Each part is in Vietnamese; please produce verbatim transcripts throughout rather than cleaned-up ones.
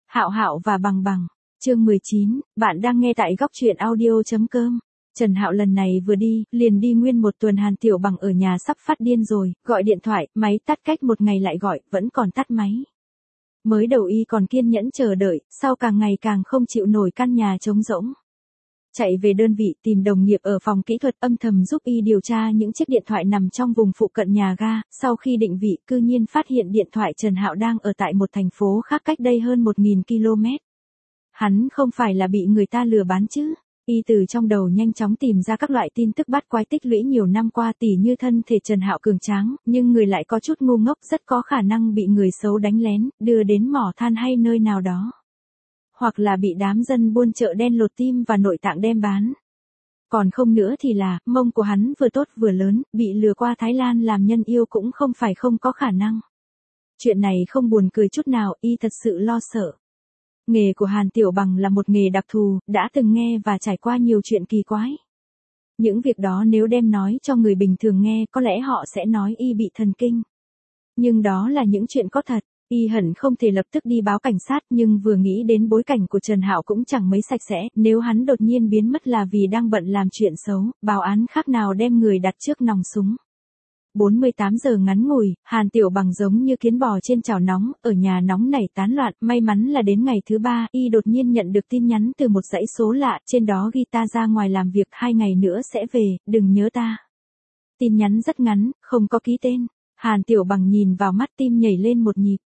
Hạo Hạo và Bằng Bằng, chương mười chín, bạn đang nghe tại góc truyện audio.com. Trần Hạo lần này vừa đi, liền đi nguyên một tuần. Hàn Tiểu Bằng ở nhà sắp phát điên rồi, gọi điện thoại, máy tắt cách một ngày lại gọi, vẫn còn tắt máy. Mới đầu y còn kiên nhẫn chờ đợi, sau càng ngày càng không chịu nổi căn nhà trống rỗng. Chạy về đơn vị tìm đồng nghiệp ở phòng kỹ thuật âm thầm giúp y điều tra những chiếc điện thoại nằm trong vùng phụ cận nhà ga, sau khi định vị cư nhiên phát hiện điện thoại Trần Hạo đang ở tại một thành phố khác cách đây hơn một nghìn ki lô mét. Hắn không phải là bị người ta lừa bán chứ? Y từ trong đầu nhanh chóng tìm ra các loại tin tức bắt quái tích lũy nhiều năm qua, tỉ như thân thể Trần Hạo cường tráng, nhưng người lại có chút ngu ngốc, rất có khả năng bị người xấu đánh lén, đưa đến mỏ than hay nơi nào đó. Hoặc là bị đám dân buôn chợ đen lột tim và nội tạng đem bán. Còn không nữa thì là, mông của hắn vừa tốt vừa lớn, bị lừa qua Thái Lan làm nhân yêu cũng không phải không có khả năng. Chuyện này không buồn cười chút nào, y thật sự lo sợ. Nghề của Hàn Tiểu Bằng là một nghề đặc thù, đã từng nghe và trải qua nhiều chuyện kỳ quái. Những việc đó nếu đem nói cho người bình thường nghe, có lẽ họ sẽ nói y bị thần kinh. Nhưng đó là những chuyện có thật. Y hận không thể lập tức đi báo cảnh sát, nhưng vừa nghĩ đến bối cảnh của Trần Hạo cũng chẳng mấy sạch sẽ, nếu hắn đột nhiên biến mất là vì đang bận làm chuyện xấu, báo án khác nào đem người đặt trước nòng súng. bốn mươi tám giờ ngắn ngủi, Hàn Tiểu Bằng giống như kiến bò trên chảo nóng, ở nhà nóng nảy tán loạn, may mắn là đến ngày thứ ba, y đột nhiên nhận được tin nhắn từ một dãy số lạ, trên đó ghi ta ra ngoài làm việc hai ngày nữa sẽ về, đừng nhớ ta. Tin nhắn rất ngắn, không có ký tên. Hàn Tiểu Bằng nhìn vào mắt tim nhảy lên một nhịp.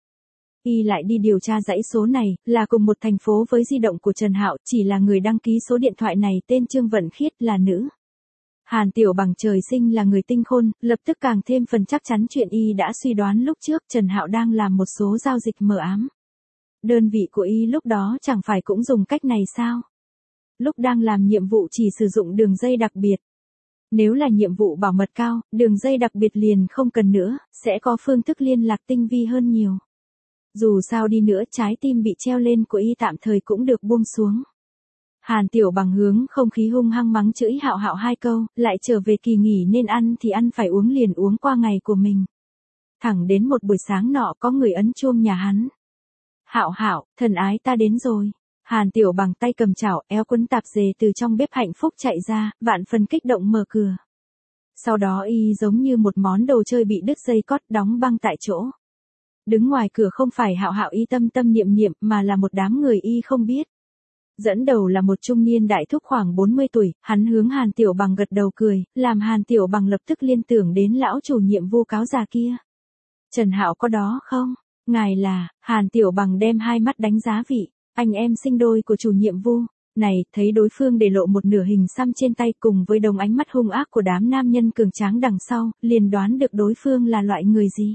Y lại đi điều tra dãy số này, là cùng một thành phố với di động của Trần Hạo, chỉ là người đăng ký số điện thoại này tên Trương Vận Khiết, là nữ. Hàn Tiểu Bằng trời sinh là người tinh khôn, lập tức càng thêm phần chắc chắn chuyện y đã suy đoán lúc trước, Trần Hạo đang làm một số giao dịch mờ ám. Đơn vị của y lúc đó chẳng phải cũng dùng cách này sao? Lúc đang làm nhiệm vụ chỉ sử dụng đường dây đặc biệt. Nếu là nhiệm vụ bảo mật cao, đường dây đặc biệt liền không cần nữa, sẽ có phương thức liên lạc tinh vi hơn nhiều. Dù sao đi nữa, trái tim bị treo lên của y tạm thời cũng được buông xuống. Hàn Tiểu Bằng hướng không khí hung hăng mắng chửi Hạo Hạo hai câu, lại trở về kỳ nghỉ nên ăn thì ăn phải uống liền uống qua ngày của mình. Thẳng đến một buổi sáng nọ có người ấn chuông nhà hắn. Hạo Hạo, thần ái ta đến rồi. Hàn Tiểu Bằng tay cầm chảo, éo quấn tạp dề từ trong bếp hạnh phúc chạy ra, vạn phần kích động mở cửa. Sau đó y giống như một món đồ chơi bị đứt dây cót đóng băng tại chỗ. Đứng ngoài cửa không phải Hạo Hạo y tâm tâm niệm niệm mà là một đám người y không biết. Dẫn đầu là một trung niên đại thúc khoảng bốn mươi tuổi, hắn hướng Hàn Tiểu Bằng gật đầu cười, làm Hàn Tiểu Bằng lập tức liên tưởng đến lão chủ nhiệm Vu cáo già kia. Trần Hạo có đó không? Ngài là? Hàn Tiểu Bằng đem hai mắt đánh giá vị, anh em sinh đôi của chủ nhiệm Vu. Này, thấy đối phương để lộ một nửa hình xăm trên tay cùng với đồng ánh mắt hung ác của đám nam nhân cường tráng đằng sau, liền đoán được đối phương là loại người gì.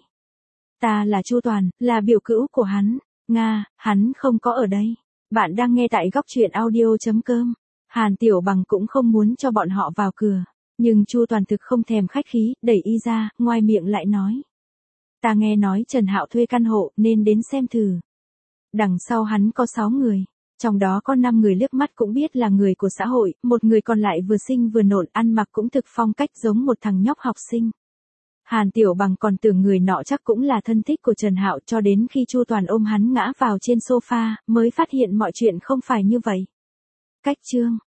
Ta là Chu Toàn, là biểu cữu của hắn. Nga, hắn không có ở đây. Bạn đang nghe tại góc truyện audio.com. Hàn Tiểu Bằng cũng không muốn cho bọn họ vào cửa. Nhưng Chu Toàn thực không thèm khách khí, đẩy y ra, ngoài miệng lại nói. Ta nghe nói Trần Hạo thuê căn hộ nên đến xem thử. Đằng sau hắn có sáu người. Trong đó có năm người liếc mắt cũng biết là người của xã hội, một người còn lại vừa xinh vừa nộn, ăn mặc cũng thực phong cách giống một thằng nhóc học sinh. Hàn Tiểu Bằng còn tưởng người nọ chắc cũng là thân thích của Trần Hạo, cho đến khi Chu Toàn ôm hắn ngã vào trên sofa, mới phát hiện mọi chuyện không phải như vậy. Cách chương,